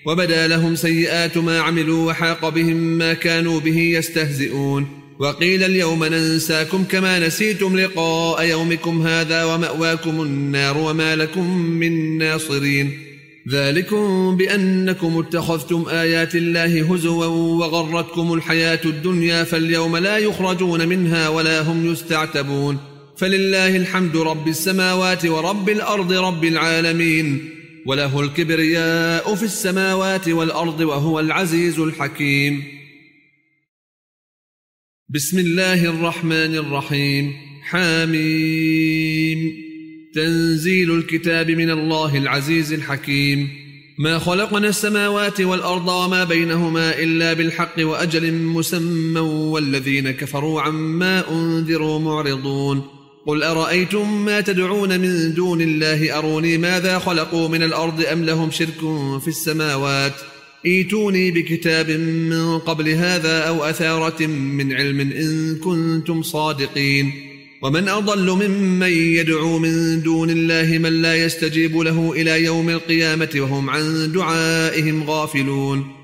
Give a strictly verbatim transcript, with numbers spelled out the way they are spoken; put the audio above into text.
وبدا لهم سيئات ما عملوا وحاق بهم ما كانوا به يستهزئون وقيل اليوم ننساكم كما نسيتم لقاء يومكم هذا ومأواكم النار وما لكم من ناصرين ذلكم بأنكم اتخذتم آيات الله هزوا وغرتكم الحياة الدنيا فاليوم لا يخرجون منها ولا هم يستعتبون فلله الحمد رب السماوات ورب الأرض رب العالمين وله الكبرياء في السماوات والأرض وهو العزيز الحكيم. بسم الله الرحمن الرحيم. حاميم. تنزيل الكتاب من الله العزيز الحكيم. ما خلقنا السماوات والأرض وما بينهما إلا بالحق وأجل مسمى والذين كفروا عما أنذروا معرضون قل أرأيتم ما تدعون من دون الله أروني ماذا خلقوا من الأرض أم لهم شرك في السماوات ايتوني بكتاب من قبل هذا أو أثارة من علم إن كنتم صادقين ومن أضل ممن يدعو من دون الله من لا يستجيب له إلى يوم القيامة وهم عن دعائهم غافلون